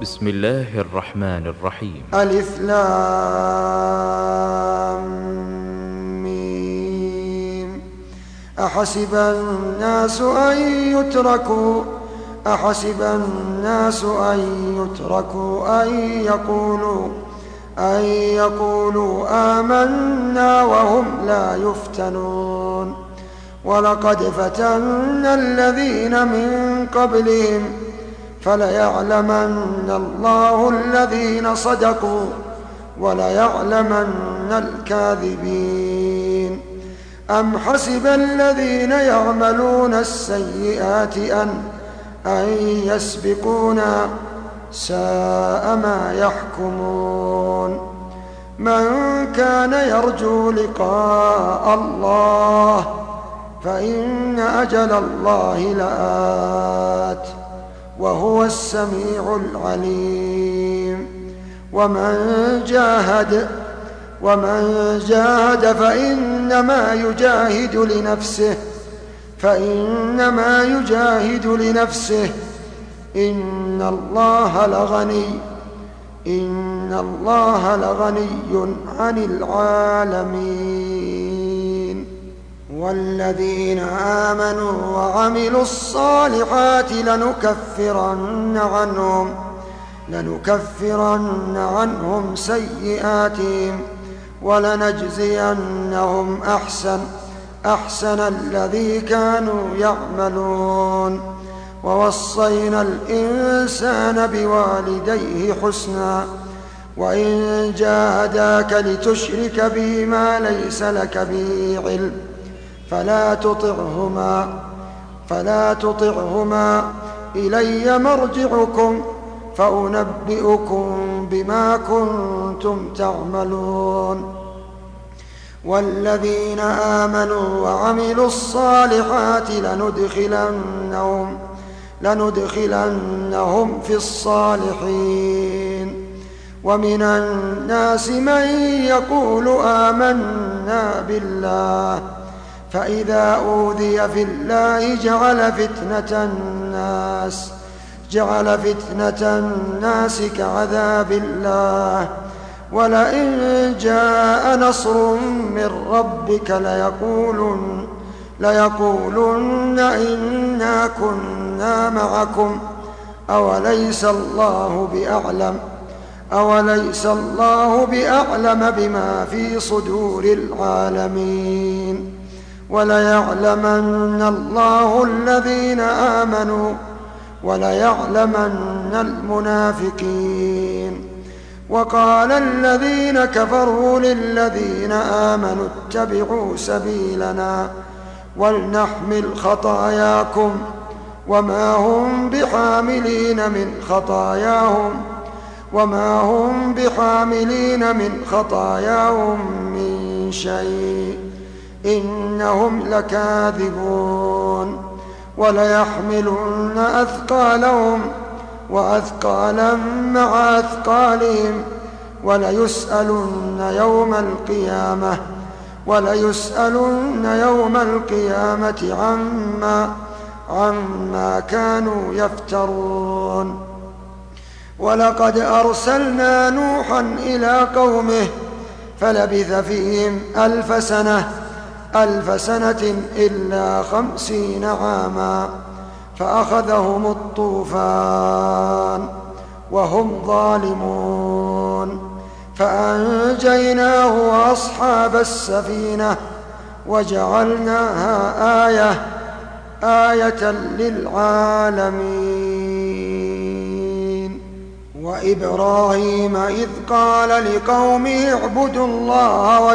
بسم الله الرحمن الرحيم. ألف لام ميم. أحسب الناس أن يتركوا أن يقولوا آمنا وهم لا يفتنون. ولقد فتنا الذين من قبلهم فليعلمن الله الذين صدقوا وليعلمن الكاذبين. أم حسب الذين يعملون السيئات أن يسبقونا ساء ما يحكمون. من كان يرجو لقاء الله فإن أجل الله لآت وهو السميع العليم. ومن جاهد فإنما يجاهد لنفسه إن الله لغني عن العالمين. والذين آمنوا وعملوا الصالحات لنكفرن عنهم سيئاتهم ولنجزينهم أحسن الذي كانوا يعملون. ووصينا الإنسان بوالديه حسنا وإن جاهداك لتشرك بي ما ليس لك به علم فلا تطعهما إلي مرجعكم فأنبئكم بما كنتم تعملون. والذين آمنوا وعملوا الصالحات لندخلنهم في الصالحين. ومن الناس من يقول آمنا بالله فإذا أوذي في الله جعل فتنة الناس كعذاب الله. ولئن جاء نصر من ربك ليقولن إنا كنا معكم أوليس الله بأعلم بما في صدور العالمين. وليعلمن الله الذين آمنوا وليعلمن المنافقين. وقال الذين كفروا للذين آمنوا اتبعوا سبيلنا ولنحمل خطاياكم وما هم بحاملين من خطاياهم من شيء إنهم لكاذبون. وليحملن أثقالهم وأثقالا مع أثقالهم وليسألن يوم القيامة عما كانوا يفترون. ولقد أرسلنا نوحا إلى قومه فلبث فيهم ألف سنة إلا 50 عاما فأخذهم الطوفان وهم ظالمون فأنجيناه وأصحاب السفينة وجعلناها آية للعالمين. وإبراهيم إذ قال لقومه اعبدوا الله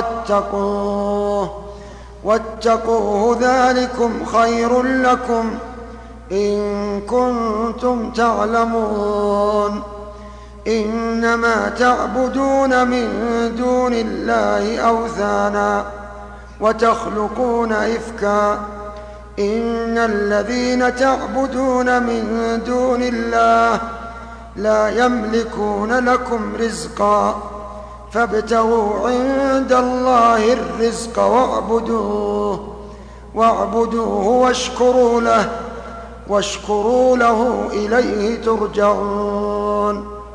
واتقوه ذلكم خير لكم إن كنتم تعلمون. إنما تعبدون من دون الله أوثانا وتخلقون إفكا إن الذين تعبدون من دون الله لا يملكون لكم رزقا فابتغوا عند الله الرزق واعبدوه واشكروا له إليه ترجعون.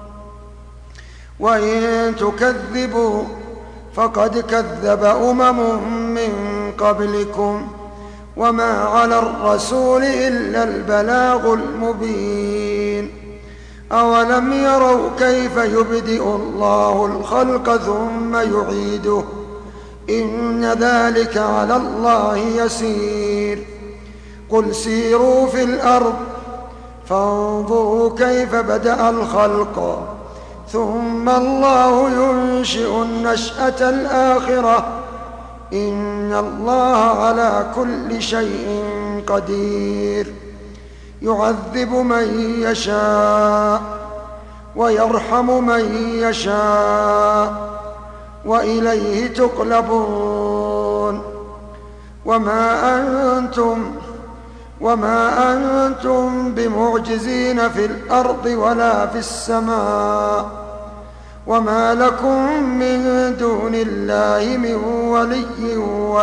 وإن تكذبوا فقد كذب من قبلكم وما على الرسول إلا البلاغ المبين. أولم يروا كيف يبدئ الله الخلق ثم يعيده إن ذلك على الله يسير. قل سيروا في الأرض فانظروا كيف بدأ الخلق ثم الله ينشئ النشأة الآخرة إن الله على كل شيء قدير. يعذب من يشاء ويرحم من يشاء وإليه تقلبون. وما أنتم بمعجزين في الأرض ولا في السماء وما لكم من دون الله من ولي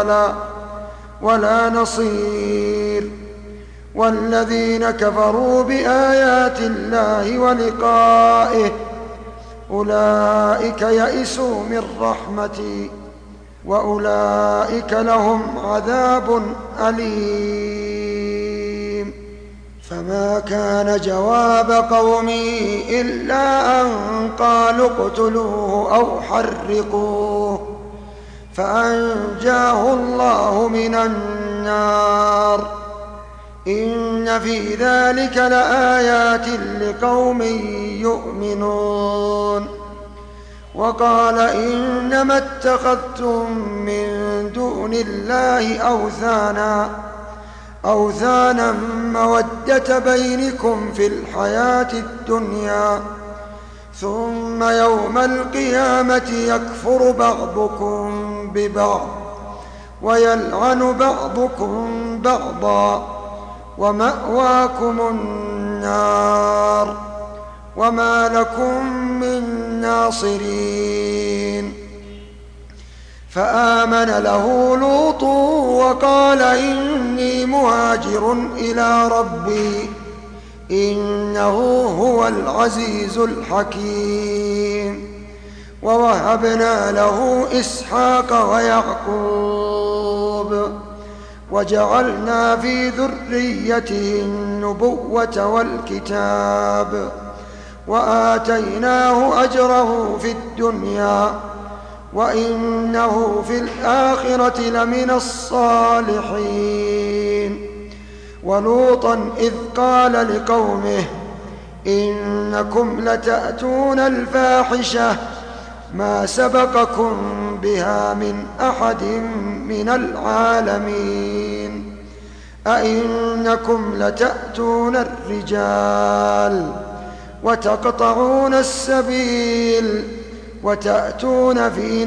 ولا نصير. والذين كفروا بآيات الله ولقائه أولئك يئسوا من رحمتي وأولئك لهم عذاب أليم. فما كان جواب قومه إلا أن قالوا اقتلوه أو حرقوه فأنجاه الله من النار إن في ذلك لآيات لقوم يؤمنون. وقال إنما اتخذتم من دون الله أوثانا مودة بينكم في الحياة الدنيا ثم يوم القيامة يكفر بعضكم ببعض ويلعن بعضكم بعضا ومأواكم النار وما لكم من ناصرين. فآمن له لوط وقال إني مهاجر إلى ربي إنه هو العزيز الحكيم. ووهبنا له إسحاق ويعقوب وجعلنا في ذريته النبوة والكتاب وآتيناه أجره في الدنيا وإنه في الآخرة لمن الصالحين. ولوطا إذ قال لقومه إنكم لتأتون الفاحشة ما سبقكم بها من أحد من العالمين أئنكم لتأتون الرجال وتقطعون السبيل وتأتون في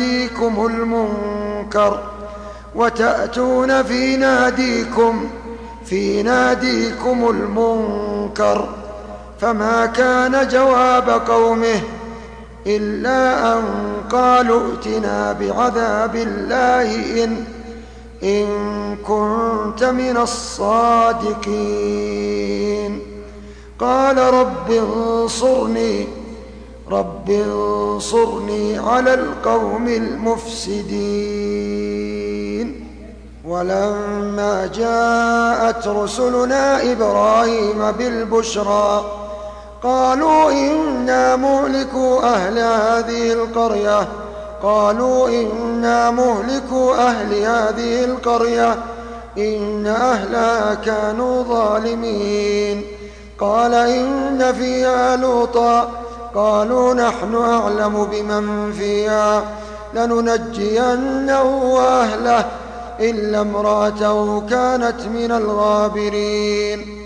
ناديكم المنكر. فما كان جواب قومه إلا أن قالوا ائتنا بعذاب الله إن كنت من الصادقين. قال رب انصرني على القوم المفسدين. ولما جاءت رسلنا إبراهيم بالبشرى قالوا إنا مهلكو أهل هذه القرية إن أهلها كانوا ظالمين. قال إن فيها لوطا قالوا نحن أعلم بمن فيها لننجينه وأهله إلا امرأته كانت من الغابرين.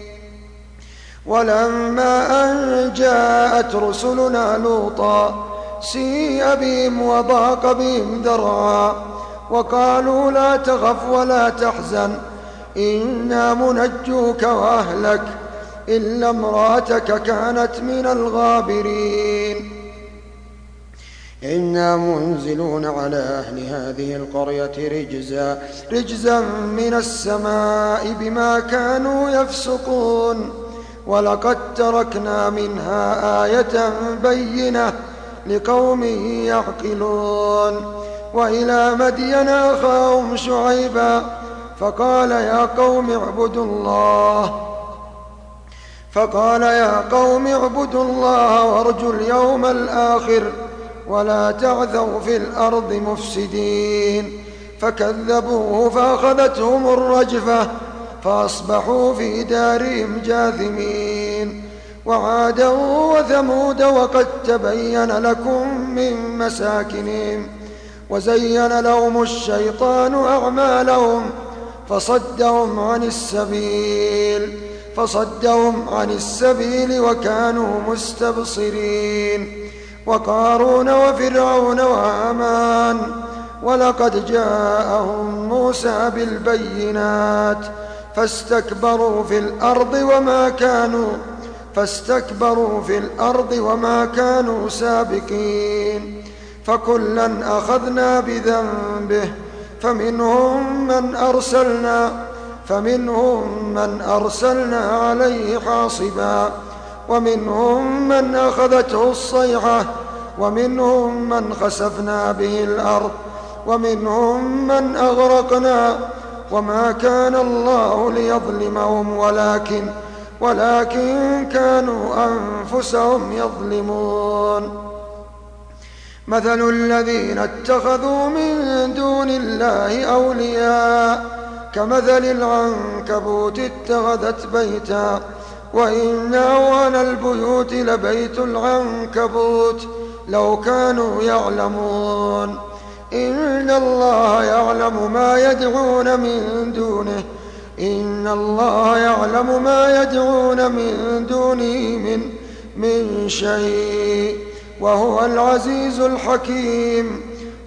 ولما أن جاءت رسلنا لوطا سيء بهم وضاق بهم ذرعا وقالوا لا تخف ولا تحزن إنا منجوك وأهلك إلا امرأتك كانت من الغابرين. إنا منزلون على أهل هذه القرية رجزا من السماء بما كانوا يفسقون. ولقد تركنا منها آية بينة لقوم يعقلون. وإلى مدين أخاهم شعيبا فقال يا قوم اعبدوا الله وارجوا اليوم الآخر ولا تعثوا في الأرض مفسدين. فكذبوه فأخذتهم الرجفة فأصبحوا في دارهم جاثمين. وعادا وثمود وقد تبين لكم من مساكنهم وزين لهم الشيطان أعمالهم فصدهم عن السبيل وكانوا مستبصرين. وقارون وفرعون وهامان ولقد جاءهم موسى بالبينات فاستكبروا في الأرض وما كانوا سابقين. فكلا أخذنا بذنبه فمنهم من أرسلنا عليه حاصبا ومنهم من أخذته الصيحة ومنهم من خسفنا به الأرض ومنهم من أغرقنا. وما كان الله ليظلمهم ولكن كانوا أنفسهم يظلمون. مثل الذين اتخذوا من دون الله أولياء كمثل العنكبوت اتخذت بيتا وإن أوهن البيوت لبيت العنكبوت لو كانوا يعلمون. إن الله يعلم ما يدعون من دونه من شيء وهو العزيز الحكيم.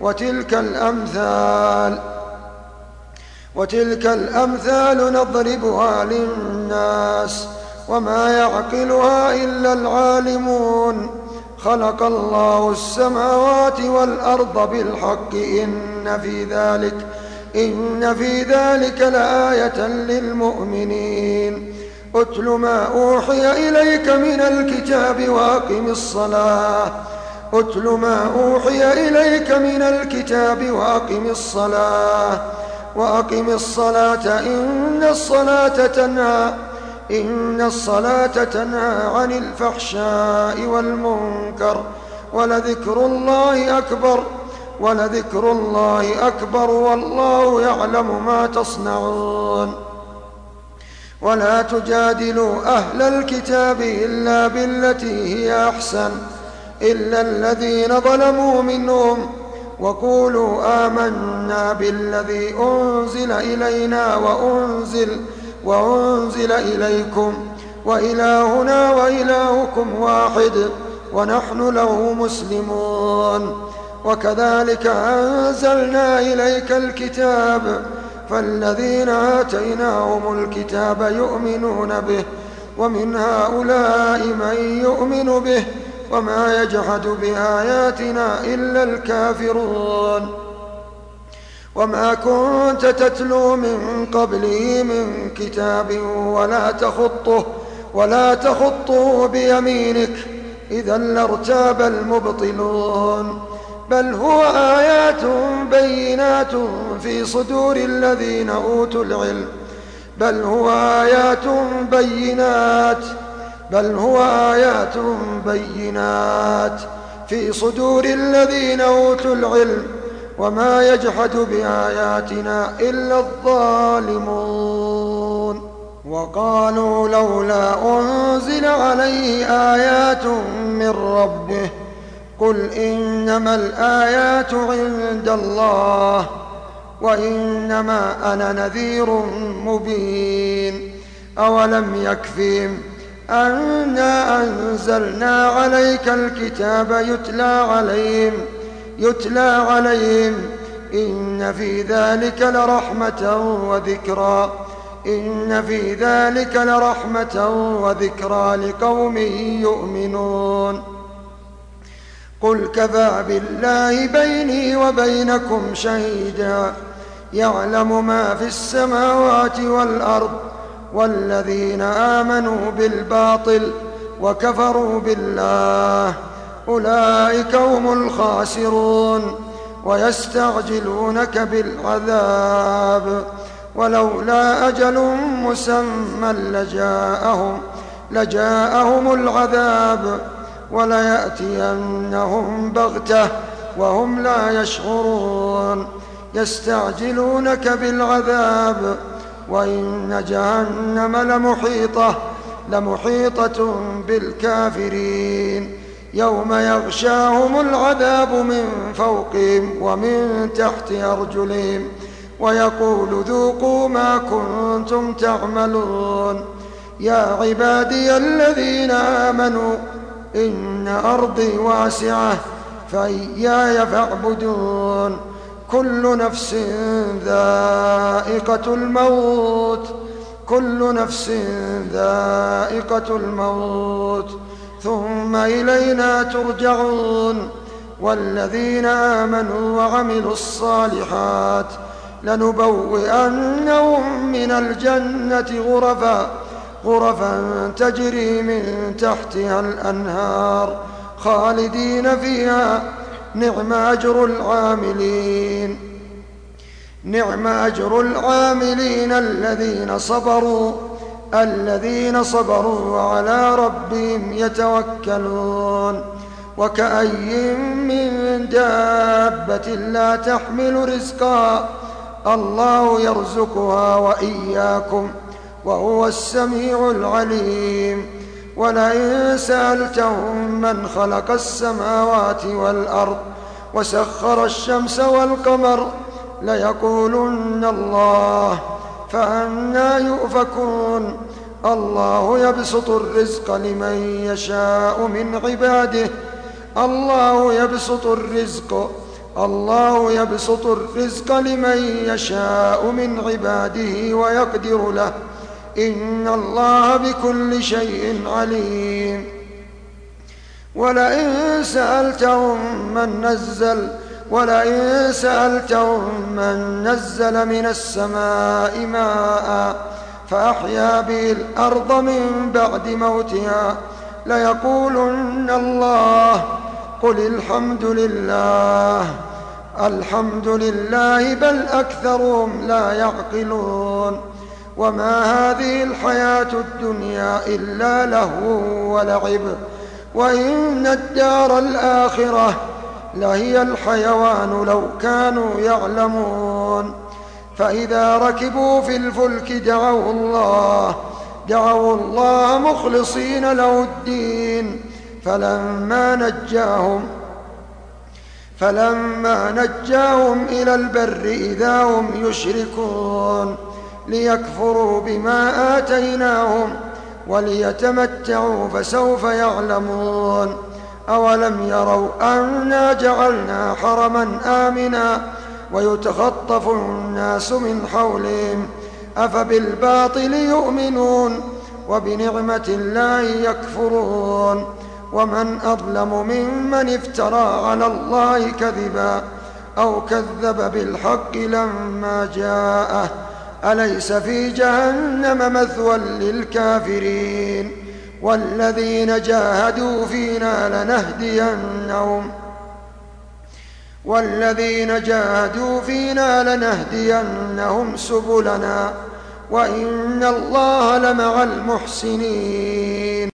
وتلك الأمثال نضربها للناس وما يعقلها إلا العالمون. خلق الله السماوات والأرض بالحق إن في ذلك لآية للمؤمنين. أتل ما أوحي إليك من الكتاب وأقم الصلاة إن الصلاة تنهى عن الفحشاء والمنكر ولذكر الله أكبر والله يعلم ما تصنعون. ولا تجادلوا أهل الكتاب إلا بالتي هي أحسن إلا الذين ظلموا منهم وقولوا آمنا بالذي أنزل إلينا وأنزل إليكم وإلهنا وإلهكم واحد ونحن له مسلمون. وكذلك أنزلنا إليك الكتاب فالذين آتيناهم الكتاب يؤمنون به ومن هؤلاء من يؤمن به وما يجحد بآياتنا إلا الكافرون. وما كنت تتلو من قبله من كتاب ولا تخطه بيمينك إذا لارتاب المبطلون. بل هو آيات بينات في صدور الذين أوتوا العلم في صدور الذين أوتوا العلم وما يجحد بآياتنا إلا الظالمون. وقالوا لولا أنزل عليه آيات من ربه قل إنما الآيات عند الله وإنما أنا نذير مبين. أولم يكفهم أنا أنزلنا عليك الكتاب يتلى عليهم إن في ذلك لرحمة وذكرى لقوم يؤمنون. قل كفى بالله بيني وبينكم شهيدا يعلم ما في السماوات والأرض والذين آمنوا بالباطل وكفروا بالله أولئك هم الخاسرون. ويستعجلونك بالعذاب ولولا أجل مسمى لجاءهم العذاب وليأتينهم بغتة وهم لا يشعرون. يستعجلونك بالعذاب وإن جهنم لمحيطة بالكافرين يوم يغشاهم العذاب من فوقهم ومن تحت أرجلهم ويقول ذوقوا ما كنتم تعملون. يا عبادي الذين آمنوا إن أرضي واسعة فإياي فاعبدون. كل نفس ذائقة الموت ثم إلينا ترجعون. والذين آمنوا وعملوا الصالحات لنبوئنهم من الجنة غرفا تجري من تحتها الأنهار خالدين فيها نعم أجر العاملين الذين صبروا وعلى ربهم يتوكلون. وكأي من دابة لا تحمل رزقها الله يرزقها وإياكم وهو السميع العليم. ولئن سألتهم من خلق السماوات والأرض وسخر الشمس والقمر ليقولن الله فأنى يؤفكون. الله يبسط الرزق لمن يشاء من عباده ويقدر له إن الله بكل شيء عليم. ولئن سألتهم من نزل من السماء ماء فأحيا به الأرض من بعد موتها ليقولن الله قل الحمد لله بل أكثرهم لا يعقلون. وما هذه الحياة الدنيا إلا لهو ولعب وإن الدار الآخرة لهي الحيوان لو كانوا يعلمون. فإذا ركبوا في الفلك دعوا الله مخلصين له الدين فلما نجاهم إلى البر إذا هم يشركون ليكفروا بما آتيناهم وليتمتعوا فسوف يعلمون. أولم يروا أنا جعلنا حرما آمنا ويتخطف الناس من حولهم أفبالباطل يؤمنون وبنعمة الله يكفرون. ومن أظلم ممن افترى على الله كذبا أو كذب بالحق لما جاءه أليس في جهنم مثوى للكافرين. والذين جاهدوا فينا لنهدينهم سبلنا وإن الله لمع المحسنين.